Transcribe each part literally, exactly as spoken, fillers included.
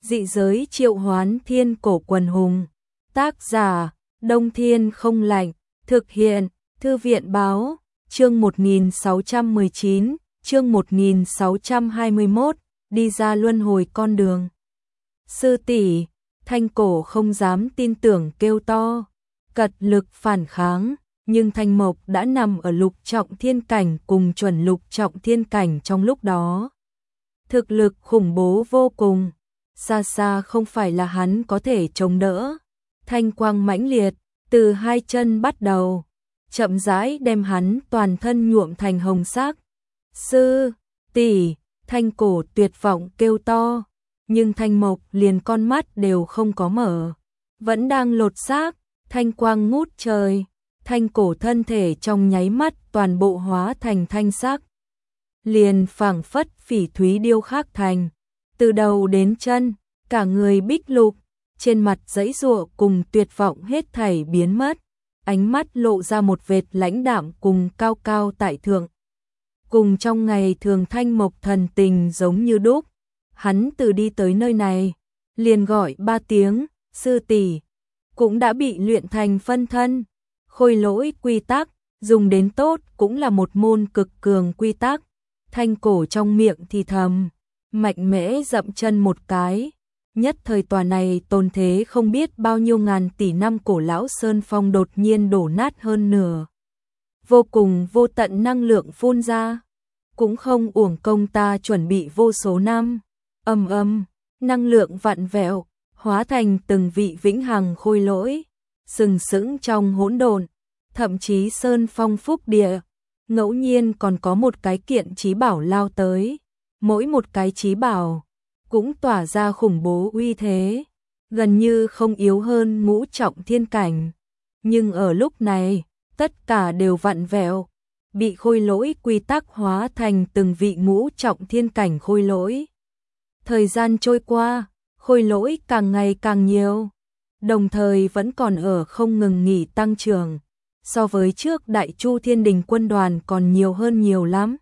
Dị giới triệu hoán thiên cổ quần hùng. Tác giả, Đông Thiên không lạnh. Thực hiện, Thư viện báo, chương một nghìn sáu trăm mười chín, chương một nghìn sáu trăm hai mươi mốt, đi ra luân hồi con đường. Sư tỷ, Thanh Cổ không dám tin tưởng kêu to, cật lực phản kháng, nhưng Thanh Mộc đã nằm ở lục trọng thiên cảnh cùng chuẩn lục trọng thiên cảnh trong lúc đó. Thực lực khủng bố vô cùng, xa xa không phải là hắn có thể chống đỡ. Thanh quang mãnh liệt, từ hai chân bắt đầu, chậm rãi đem hắn toàn thân nhuộm thành hồng sắc. Sư tỷ, Thanh Cổ tuyệt vọng kêu to, nhưng Thanh Mộc liền con mắt đều không có mở, vẫn đang lột xác. Thanh quang ngút trời, Thanh Cổ thân thể trong nháy mắt toàn bộ hóa thành thanh sắc, liền phảng phất phỉ thúy điêu khắc thành, từ đầu đến chân, cả người bích lục, trên mặt giãy giụa cùng tuyệt vọng hết thảy biến mất, ánh mắt lộ ra một vệt lãnh đạm cùng cao cao tại thượng. Cùng trong ngày thường Thanh Mộc thần tình giống như đúc, hắn từ đi tới nơi này, liền gọi ba tiếng, sư tỷ, cũng đã bị luyện thành phân thân. Khôi lỗi quy tắc, dùng đến tốt cũng là một môn cực cường quy tắc. Thanh Cổ trong miệng thì thầm, mạnh mẽ dậm chân một cái. Nhất thời tòa này tồn thế không biết bao nhiêu ngàn tỷ năm cổ lão sơn phong đột nhiên đổ nát hơn nửa. Vô cùng vô tận năng lượng phun ra, cũng không uổng công ta chuẩn bị vô số năm. Ầm ầm, năng lượng vặn vẹo, hóa thành từng vị vĩnh hằng khôi lỗi, sừng sững trong hỗn độn, thậm chí sơn phong phúc địa, ngẫu nhiên còn có một cái kiện chí bảo lao tới, mỗi một cái chí bảo cũng tỏa ra khủng bố uy thế, gần như không yếu hơn ngũ trọng thiên cảnh. Nhưng ở lúc này, tất cả đều vặn vẹo, bị khôi lỗi quy tắc hóa thành từng vị ngũ trọng thiên cảnh khôi lỗi. Thời gian trôi qua, khôi lỗi càng ngày càng nhiều, đồng thời vẫn còn ở không ngừng nghỉ tăng trưởng, so với trước Đại Chu Thiên Đình quân đoàn còn nhiều hơn nhiều lắm.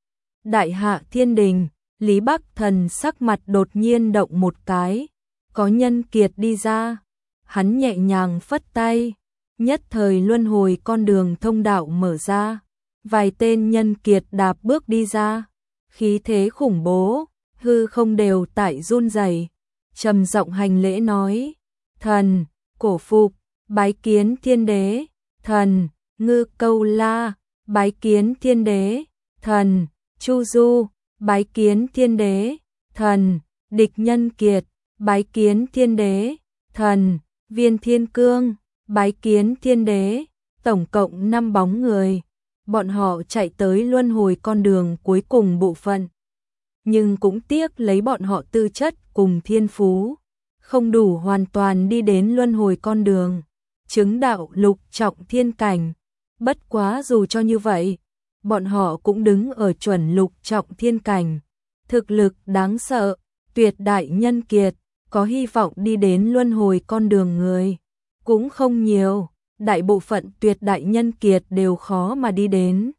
Đại Hạ Thiên Đình, Lý Bắc Thần sắc mặt đột nhiên động một cái, có nhân kiệt đi ra, hắn nhẹ nhàng phất tay, nhất thời luân hồi con đường thông đạo mở ra, vài tên nhân kiệt đạp bước đi ra, khí thế khủng bố, hư không đều tại run rẩy, trầm giọng hành lễ nói: "Thần, cổ phục, bái kiến thiên đế." "Thần, Ngư Câu La, bái kiến thiên đế." "Thần, Chu Du, bái kiến thiên đế." "Thần, Địch Nhân Kiệt, bái kiến thiên đế." "Thần, Viên Thiên Cương, bái kiến thiên đế." Tổng cộng năm bóng người, bọn họ chạy tới luân hồi con đường cuối cùng bộ phận. Nhưng cũng tiếc lấy bọn họ tư chất cùng thiên phú, không đủ hoàn toàn đi đến luân hồi con đường, chứng đạo lục trọng thiên cảnh. Bất quá dù cho như vậy, bọn họ cũng đứng ở chuẩn lục trọng thiên cảnh, thực lực đáng sợ, tuyệt đại nhân kiệt, có hy vọng đi đến luân hồi con đường người cũng không nhiều, đại bộ phận tuyệt đại nhân kiệt đều khó mà đi đến.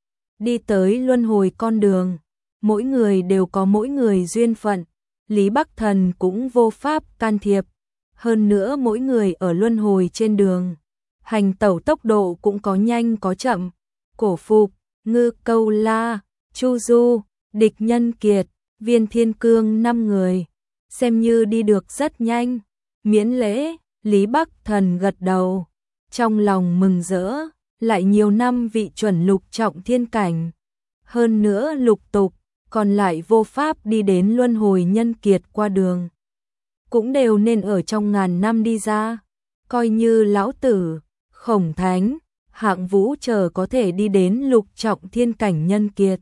Đi tới luân hồi con đường, mỗi người đều có mỗi người duyên phận, Lý Bắc Thần cũng vô pháp can thiệp, hơn nữa mỗi người ở luân hồi trên đường, hành tẩu tốc độ cũng có nhanh có chậm. Cổ Phục, Ngư Câu La, Chu Du, Địch Nhân Kiệt, Viên Thiên Cương năm người, xem như đi được rất nhanh. Miễn lễ, Lý Bắc Thần gật đầu, trong lòng mừng rỡ, lại nhiều năm vị chuẩn lục trọng thiên cảnh, hơn nữa lục tục, còn lại vô pháp đi đến luân hồi nhân kiệt qua đường, cũng đều nên ở trong ngàn năm đi ra, coi như lão tử, Khổng Thánh, Hạng Vũ chờ có thể đi đến lục trọng thiên cảnh nhân kiệt,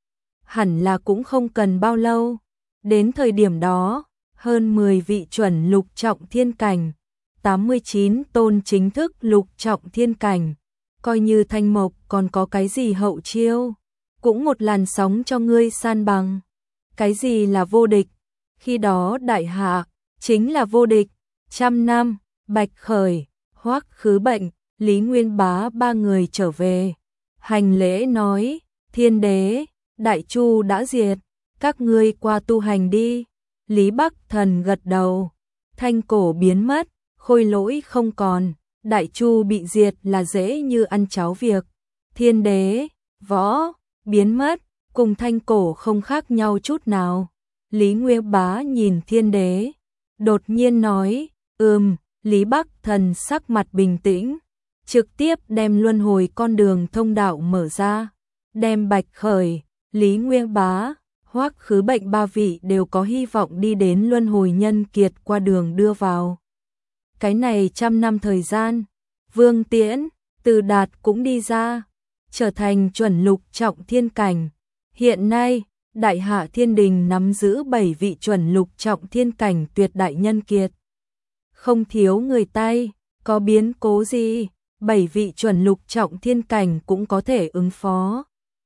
hẳn là cũng không cần bao lâu. Đến thời điểm đó, hơn mười vị chuẩn lục trọng thiên cảnh, tám mươi chín tôn chính thức lục trọng thiên cảnh, coi như Thanh Mộc còn có cái gì hậu chiêu, cũng một làn sóng cho ngươi san bằng. Cái gì là vô địch? Khi đó Đại Hạ chính là vô địch. Trăm năm, Bạch Khởi, Hoắc Khứ Bệnh, Lý Nguyên Bá ba người trở về, hành lễ nói: "Thiên đế, Đại Chu đã diệt, các ngươi qua tu hành đi." Lý Bắc Thần gật đầu. Thanh cổ biến mất, khôi lỗi không còn, Đại Chu bị diệt là dễ như ăn cháo việc. Thiên đế, võ, biến mất, cùng thanh cổ không khác nhau chút nào. Lý Nguyên Bá nhìn thiên đế, đột nhiên nói, ừm, Lý Bắc Thần sắc mặt bình tĩnh, trực tiếp đem luân hồi con đường thông đạo mở ra, đem Bạch Khởi, Lý Nguyên Bá, Hoắc Khứ Bệnh ba vị đều có hy vọng đi đến luân hồi nhân kiệt qua đường đưa vào. Cái này trăm năm thời gian, Vương Tiễn, Từ Đạt cũng đi ra, trở thành chuẩn lục trọng thiên cảnh. Hiện nay, Đại Hạ Thiên Đình nắm giữ bảy vị chuẩn lục trọng thiên cảnh tuyệt đại nhân kiệt. Không thiếu người tay, có biến cố gì, bảy vị chuẩn lục trọng thiên cảnh cũng có thể ứng phó.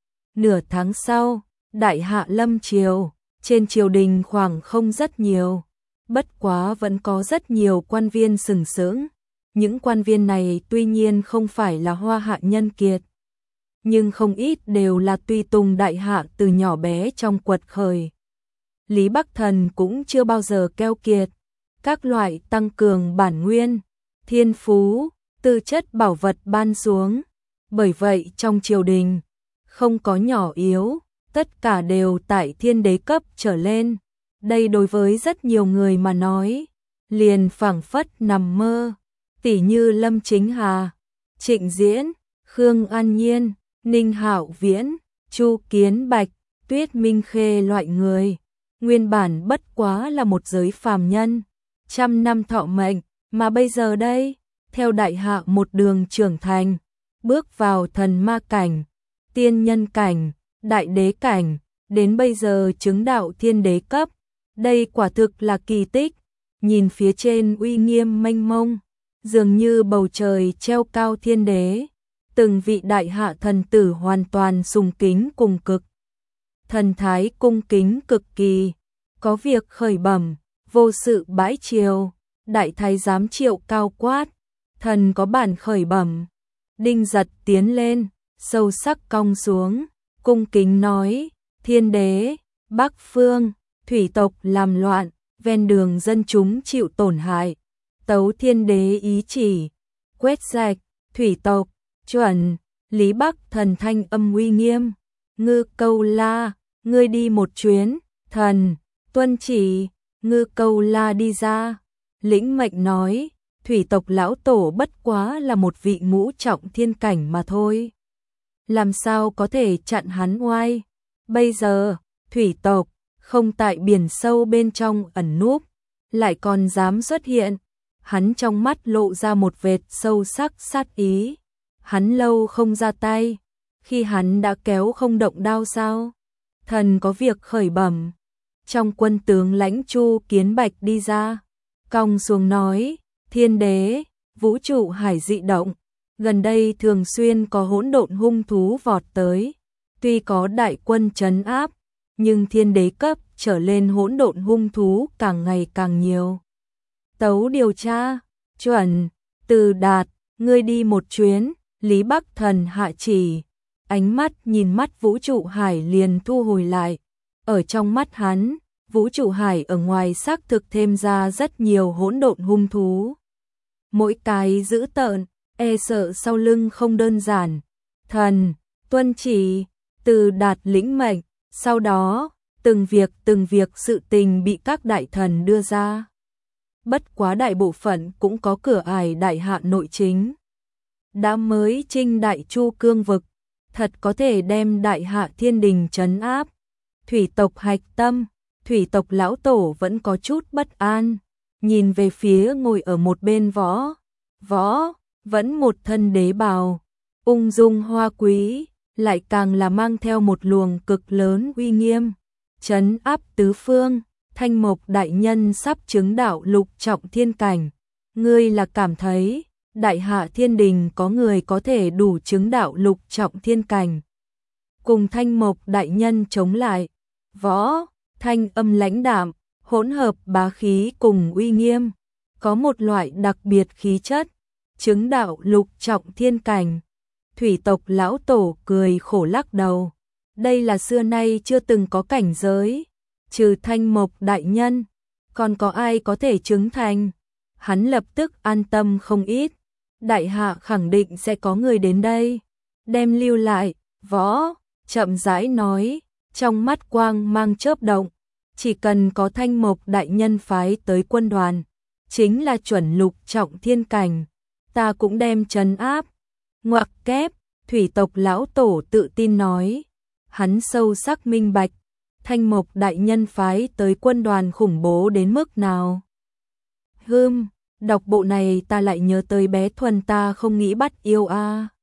Nửa tháng sau, Đại Hạ lâm triều, trên triều đình khoảng không rất nhiều, bất quá vẫn có rất nhiều quan viên sừng sững. Những quan viên này tuy nhiên không phải là hoa hạ nhân kiệt, nhưng không ít đều là tùy tùng Đại Hạ từ nhỏ bé trong quật khởi. Lý Bắc Thần cũng chưa bao giờ keo kiệt, các loại tăng cường bản nguyên, thiên phú, tư chất bảo vật ban xuống. Bởi vậy trong triều đình, không có nhỏ yếu, tất cả đều tại thiên đế cấp trở lên. Đây đối với rất nhiều người mà nói, liền phảng phất nằm mơ, tỉ như Lâm Chính Hà, Trịnh Diễn, Khương An Nhiên, Ninh Hạo Viễn, Chu Kiến Bạch, Tuyết Minh Khê loại người, nguyên bản bất quá là một giới phàm nhân, trăm năm thọ mệnh, mà bây giờ đây, theo Đại Hạ một đường trưởng thành, bước vào thần ma cảnh, tiên nhân cảnh, đại đế cảnh, đến bây giờ chứng đạo thiên đế cấp. Đây quả thực là kỳ tích, nhìn phía trên uy nghiêm mênh mông, dường như bầu trời treo cao thiên đế. Từng vị Đại Hạ thần tử hoàn toàn sùng kính cùng cực. Thần thái cung kính cực kỳ, có việc khởi bẩm, vô sự bãi triều, Đại thái giám Triệu cao quát, thần có bản khởi bẩm. Đinh Giật tiến lên, sâu sắc cong xuống, cung kính nói, thiên đế, Bắc Phương, thủy tộc làm loạn, ven đường dân chúng chịu tổn hại. Tấu thiên đế ý chỉ, quét sạch, thủy tộc, chuẩn. Lý Bắc Thần thanh âm uy nghiêm, Ngư Câu La, ngươi đi một chuyến. Thần, tuân chỉ. Ngư Câu La đi ra, lĩnh mệnh nói, thủy tộc lão tổ bất quá là một vị ngũ trọng thiên cảnh mà thôi, làm sao có thể chặn hắn oai. Bây giờ, thủy tộc không tại biển sâu bên trong ẩn núp, lại còn dám xuất hiện. Hắn trong mắt lộ ra một vệt sâu sắc sát ý. Hắn lâu không ra tay, khi hắn đã kéo không động đao sao? Thần có việc khởi bẩm. Trong quân tướng lãnh Chu Kiến Bạch đi ra, cong xuống nói, thiên đế, vũ trụ hải dị động, gần đây thường xuyên có hỗn độn hung thú vọt tới. Tuy có đại quân trấn áp, nhưng thiên đế cấp trở lên hỗn độn hung thú càng ngày càng nhiều. Tấu điều tra, chuẩn. Từ Đạt, ngươi đi một chuyến. Lý Bắc Thần hạ chỉ, ánh mắt nhìn mắt vũ trụ hải liền thu hồi lại. Ở trong mắt hắn, vũ trụ hải ở ngoài xác thực thêm ra rất nhiều hỗn độn hung thú. Mỗi cái dữ tợn, e sợ sau lưng không đơn giản. Thần, tuân chỉ. Từ Đạt lĩnh mệnh, sau đó, từng việc từng việc sự tình bị các đại thần đưa ra. Bất quá đại bộ phận cũng có cửa ải Đại Hạ nội chính. Đã mới trinh Đại Chu cương vực, thật có thể đem Đại Hạ Thiên Đình trấn áp. Thủy tộc hạch tâm, thủy tộc lão tổ vẫn có chút bất an, nhìn về phía ngồi ở một bên võ. Võ, vẫn một thân đế bào, ung dung hoa quý, lại càng là mang theo một luồng cực lớn uy nghiêm, trấn áp tứ phương. Thanh Mộc đại nhân sắp chứng đạo lục trọng thiên cảnh, ngươi là cảm thấy Đại Hạ Thiên Đình có người có thể đủ chứng đạo lục trọng thiên cảnh cùng Thanh Mộc đại nhân chống lại? Võ, thanh âm lãnh đạm, hỗn hợp bá khí cùng uy nghiêm, có một loại đặc biệt khí chất, chứng đạo lục trọng thiên cảnh. Thủy tộc lão tổ cười khổ lắc đầu, đây là xưa nay chưa từng có cảnh giới. trừ Thanh Mộc đại nhân, còn có ai có thể chứng thành? Hắn lập tức an tâm không ít. Đại hạ khẳng định sẽ có người đến đây. Đem lưu lại, võ, chậm rãi nói, trong mắt quang mang chớp động. Chỉ cần có Thanh Mộc đại nhân phái tới quân đoàn, chính là chuẩn lục trọng thiên cảnh, ta cũng đem trấn áp. Ngoặc kép, thủy tộc lão tổ tự tin nói. Hắn sâu sắc minh bạch, Thanh Mộc đại nhân phái tới quân đoàn khủng bố đến mức nào. Hưm, đọc bộ này ta lại nhớ tới bé Thuần ta không nghĩ bắt yêu a.